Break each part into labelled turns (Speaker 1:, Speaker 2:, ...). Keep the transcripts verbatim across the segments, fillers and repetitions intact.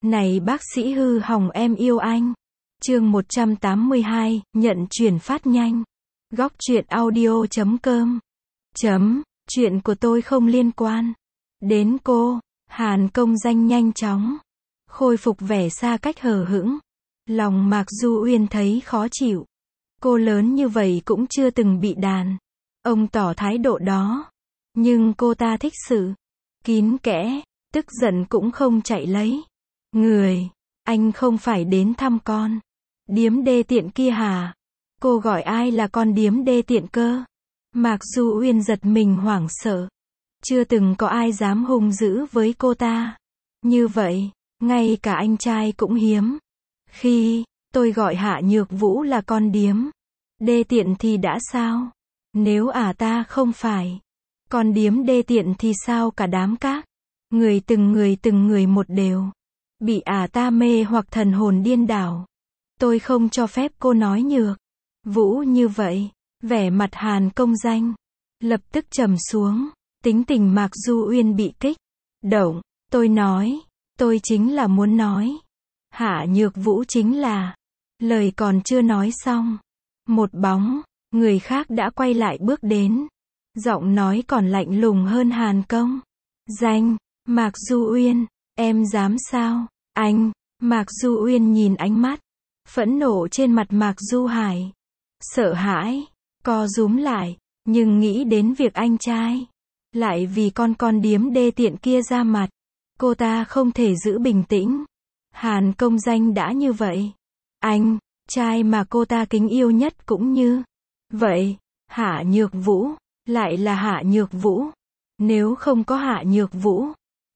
Speaker 1: Này bác sĩ hư hỏng em yêu anh. Chương một trăm tám mươi hai, nhận chuyển phát nhanh. Góc truyện audio chấm com. Chấm, chuyện của tôi không liên quan đến cô. Hàn Công Danh nhanh chóng khôi phục vẻ xa cách hờ hững. Lòng Mạc Du Uyên thấy khó chịu. Cô lớn như vậy cũng chưa từng bị đàn ông tỏ thái độ đó. Nhưng cô ta thích sự kín kẽ, tức giận cũng không chạy lấy người. Anh không phải đến thăm con điếm đê tiện kia hả? Cô gọi ai là con điếm đê tiện cơ? Mạc Du Uyên giật mình hoảng sợ. Chưa từng có ai dám hung dữ với cô ta như vậy, ngay cả anh trai cũng hiếm. Khi tôi gọi Hạ Nhược Vũ là con điếm đê tiện thì đã sao? Nếu ả ta không phải con điếm đê tiện thì sao cả đám các người từng người từng người một đều bị ả ta mê hoặc thần hồn điên đảo. Tôi không cho phép cô nói Nhược Vũ như vậy. Vẻ mặt Hàn Công Danh lập tức trầm xuống. Tính tình Mạc Du Uyên bị kích động. Tôi nói, tôi chính là muốn nói Hạ Nhược Vũ chính là. Lời còn chưa nói xong, một bóng người khác đã quay lại bước đến. Giọng nói còn lạnh lùng hơn Hàn Công Danh. Mạc Du Uyên, em dám sao? Anh. Mạc Du Uyên nhìn ánh mắt phẫn nộ trên mặt Mạc Du Hải. Sợ hãi co rúm lại, nhưng nghĩ đến việc anh trai lại vì con con điếm đê tiện kia ra mặt, cô ta không thể giữ bình tĩnh. Hàn Công Danh đã như vậy, anh trai mà cô ta kính yêu nhất cũng như vậy. Hạ Nhược Vũ lại là Hạ Nhược Vũ. Nếu không có Hạ Nhược Vũ,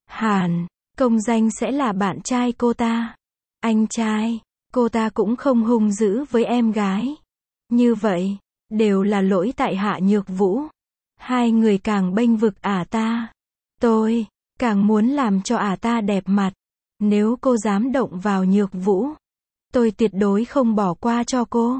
Speaker 1: Hàn Công Danh sẽ là bạn trai cô ta. Anh trai cô ta cũng không hung dữ với em gái như vậy. Đều là lỗi tại Hạ Nhược Vũ. Hai người càng bênh vực ả ta, tôi càng muốn làm cho ả ta đẹp mặt. Nếu cô dám động vào Nhược Vũ, tôi tuyệt đối không bỏ qua cho cô.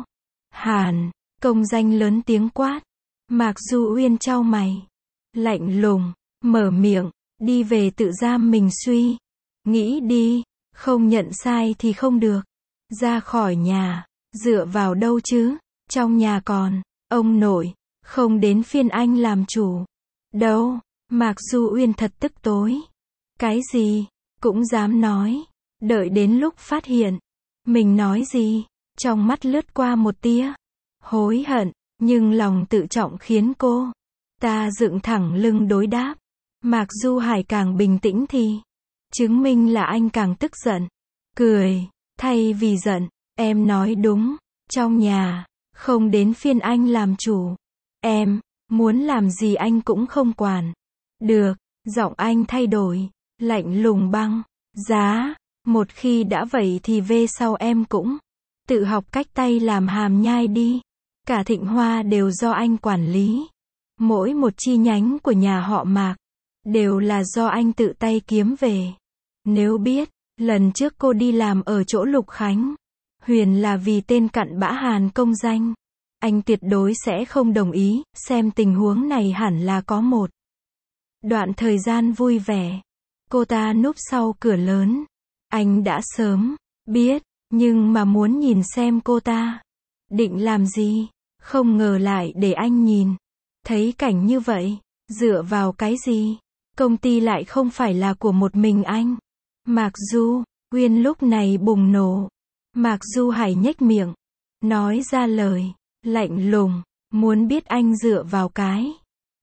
Speaker 1: Hàn Công Danh lớn tiếng quát. Mạc Du Uyên chau mày, lạnh lùng mở miệng, đi về tự giam mình suy nghĩ đi, không nhận sai thì không được. Ra khỏi nhà, dựa vào đâu chứ? Trong nhà còn ông nội, không đến phiên anh làm chủ đâu. Mạc Du Uyên thật tức tối. Cái gì cũng dám nói. Đợi đến lúc phát hiện mình nói gì, trong mắt lướt qua một tia hối hận, nhưng lòng tự trọng khiến cô ta dựng thẳng lưng đối đáp. Mạc Du Hải càng bình tĩnh thì chứng minh là anh càng tức giận. Cười, thay vì giận, em nói đúng, trong nhà không đến phiên anh làm chủ. Em muốn làm gì anh cũng không quản được. Giọng anh thay đổi, lạnh lùng băng giá. Một khi đã vậy thì về sau em cũng tự học cách tay làm hàm nhai đi. Cả Thịnh Hoa đều do anh quản lý. Mỗi một chi nhánh của nhà họ Mạc đều là do anh tự tay kiếm về. Nếu biết lần trước cô đi làm ở chỗ Lục Khánh Huyền là vì tên cặn bã Hàn Công Danh, anh tuyệt đối sẽ không đồng ý. Xem tình huống này hẳn là có một đoạn thời gian vui vẻ. Cô ta núp sau cửa lớn. Anh đã sớm biết, nhưng mà muốn nhìn xem cô ta định làm gì. Không ngờ lại để anh nhìn thấy cảnh như vậy. Dựa vào cái gì? Công ty lại không phải là của một mình anh. Mạc Du Uyên lúc này bùng nổ. Mạc Du Hải nhếch miệng, nói ra lời lạnh lùng. Muốn biết anh dựa vào cái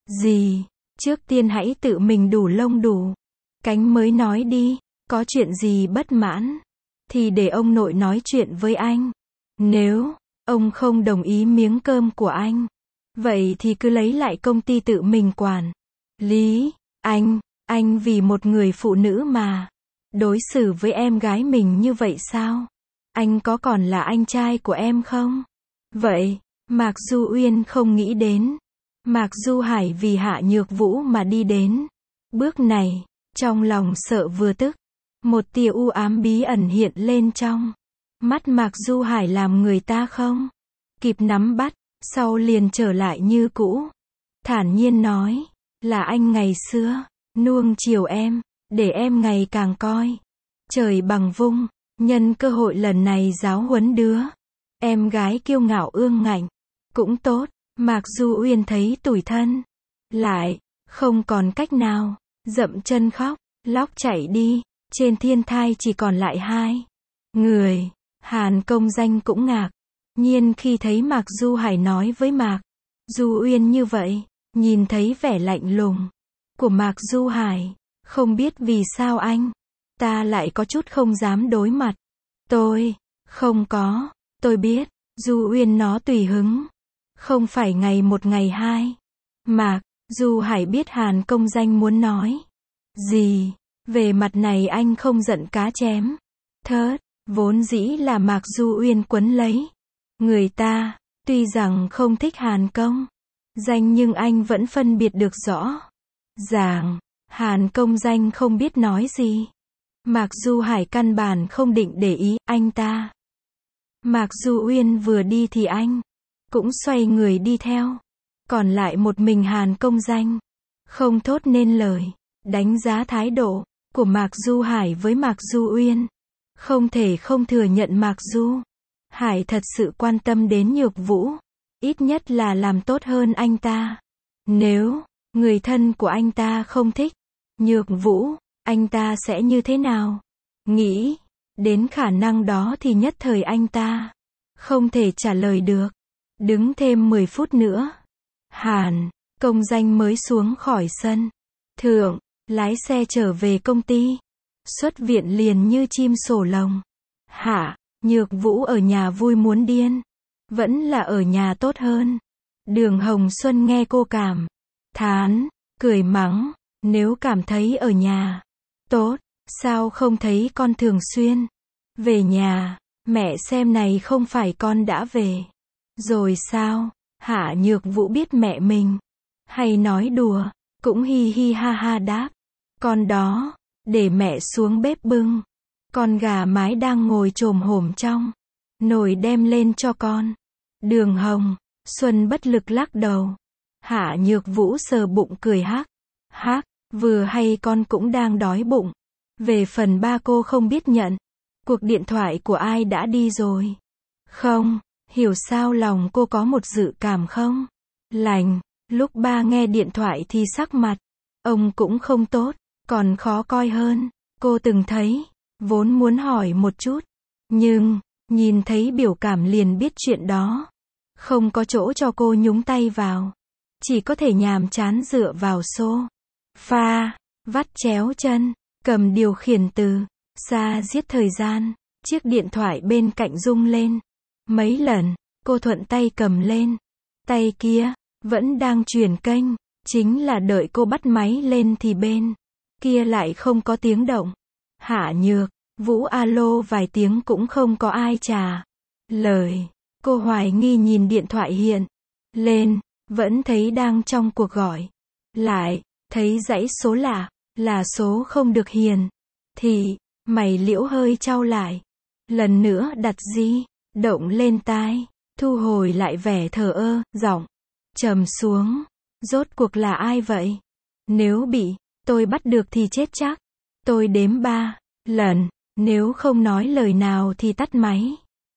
Speaker 1: gì? Trước tiên hãy tự mình đủ lông đủ cánh mới nói đi. Có chuyện gì bất mãn thì để ông nội nói chuyện với anh. Nếu ông không đồng ý miếng cơm của anh, vậy thì cứ lấy lại công ty tự mình quản lý. Anh, anh vì một người phụ nữ mà đối xử với em gái mình như vậy sao? Anh có còn là anh trai của em không? Vậy, Mạc Du Uyên không nghĩ đến Mạc Du Hải vì Hạ Nhược Vũ mà đi đến bước này. Trong lòng sợ vừa tức, một tia u ám bí ẩn hiện lên trong mắt Mạc Du Hải, làm người ta không kịp nắm bắt. Sau liền trở lại như cũ, thản nhiên nói, là anh ngày xưa nuông chiều em, để em ngày càng coi Trời bằng vung, nhân cơ hội lần này giáo huấn đứa em gái kiêu ngạo ương ngạnh. Cũng tốt, Mạc Du Uyên thấy tủi thân. Lại, không còn cách nào, dậm chân khóc, lóc chạy đi. Trên thiên thai chỉ còn lại hai người. Hàn Công Danh cũng ngạc nhiên khi thấy Mạc Du Hải nói với Mạc Du Uyên như vậy. Nhìn thấy vẻ lạnh lùng của Mạc Du Hải, không biết vì sao anh ta lại có chút không dám đối mặt. Tôi, không có, tôi biết, Du Uyên nó tùy hứng. Không phải ngày một ngày hai. Mạc Du Hải biết Hàn Công Danh muốn nói gì. Về mặt này anh không giận cá chém thớt. Vốn dĩ là Mạc Du Uyên quấn lấy người ta. Tuy rằng không thích Hàn Công Danh nhưng anh vẫn phân biệt được rõ ràng. Hàn Công Danh không biết nói gì. Mạc Du Hải căn bản không định để ý anh ta. Mạc Du Uyên vừa đi thì anh cũng xoay người đi theo. Còn lại một mình Hàn Công Danh, không thốt nên lời. Đánh giá thái độ của Mạc Du Hải với Mạc Du Uyên, không thể không thừa nhận Mạc Du Hải thật sự quan tâm đến Nhược Vũ. Ít nhất là làm tốt hơn anh ta. Nếu người thân của anh ta không thích Nhược Vũ, anh ta sẽ như thế nào? Nghĩ đến khả năng đó thì nhất thời anh ta không thể trả lời được. Đứng thêm mười phút nữa, Hàn Công Danh mới xuống khỏi sân thượng, lái xe trở về công ty. Xuất viện liền như chim sổ lồng. Hạ Nhược Vũ ở nhà vui muốn điên. Vẫn là ở nhà tốt hơn. Đường Hồng Xuân nghe cô cảm thán, cười mắng. Nếu cảm thấy ở nhà tốt, sao không thấy con thường xuyên về nhà? Mẹ xem này không phải con đã về rồi sao? Hạ Nhược Vũ biết mẹ mình hay nói đùa, cũng hi hi ha ha đáp. Con đó, để mẹ xuống bếp bưng con gà mái đang ngồi chồm hổm trong nồi đem lên cho con. Đường Hồng Xuân bất lực lắc đầu. Hạ Nhược Vũ sờ bụng cười hắc hắc, vừa hay con cũng đang đói bụng. Về phần ba cô không biết nhận cuộc điện thoại của ai đã đi rồi không? Hiểu sao lòng cô có một dự cảm không lành. Lúc ba nghe điện thoại thì sắc mặt ông cũng không tốt, còn khó coi hơn. Cô từng thấy, vốn muốn hỏi một chút, nhưng nhìn thấy biểu cảm liền biết chuyện đó không có chỗ cho cô nhúng tay vào. Chỉ có thể nhàm chán dựa vào xô pha, vắt chéo chân, cầm điều khiển từ xa giết thời gian. Chiếc điện thoại bên cạnh rung lên mấy lần, cô thuận tay cầm lên. Tay kia vẫn đang chuyển kênh, chính là đợi cô bắt máy lên thì bên kia lại không có tiếng động. Hạ Nhược Vũ alo vài tiếng cũng không có ai trả lời. Cô hoài nghi nhìn điện thoại hiện lên, vẫn thấy đang trong cuộc gọi. Lại thấy dãy số lạ, là số không được hiển thì mày liễu hơi chau lại. Lần nữa đặt di động lên tai, thu hồi lại vẻ thờ ơ, giọng trầm xuống. Rốt cuộc là ai vậy? Nếu bị tôi bắt được thì chết chắc. Tôi đếm ba lần, nếu không nói lời nào thì tắt máy.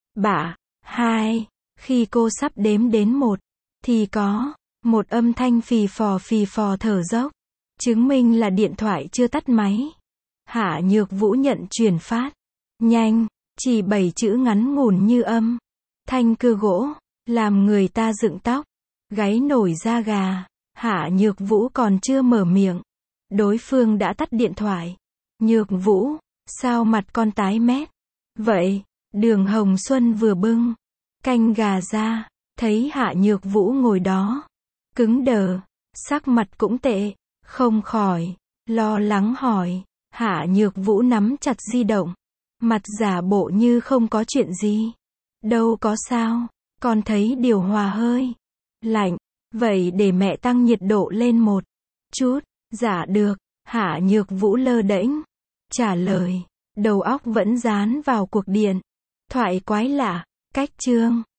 Speaker 1: Bả hai, khi cô sắp đếm đến một thì có một âm thanh phì phò phì phò thở dốc, chứng minh là điện thoại chưa tắt máy. Hạ Nhược Vũ nhận truyền phát nhanh, chỉ bảy chữ ngắn ngủn như âm thanh cưa gỗ, làm người ta dựng tóc gáy nổi da gà. Hạ Nhược Vũ còn chưa mở miệng, đối phương đã tắt điện thoại. Nhược Vũ, sao mặt con tái mét vậy? Đường Hồng Xuân vừa bưng canh gà ra, thấy Hạ Nhược Vũ ngồi đó cứng đờ, sắc mặt cũng tệ, không khỏi lo lắng hỏi. Hạ Nhược Vũ nắm chặt di động, mặt giả bộ như không có chuyện gì. Đâu có sao, con thấy điều hòa hơi lạnh, vậy để mẹ tăng nhiệt độ lên một chút. Dạ được. Hạ Nhược Vũ lơ đễnh trả lời, đầu óc vẫn dán vào cuộc điện thoại quái lạ. Cách chương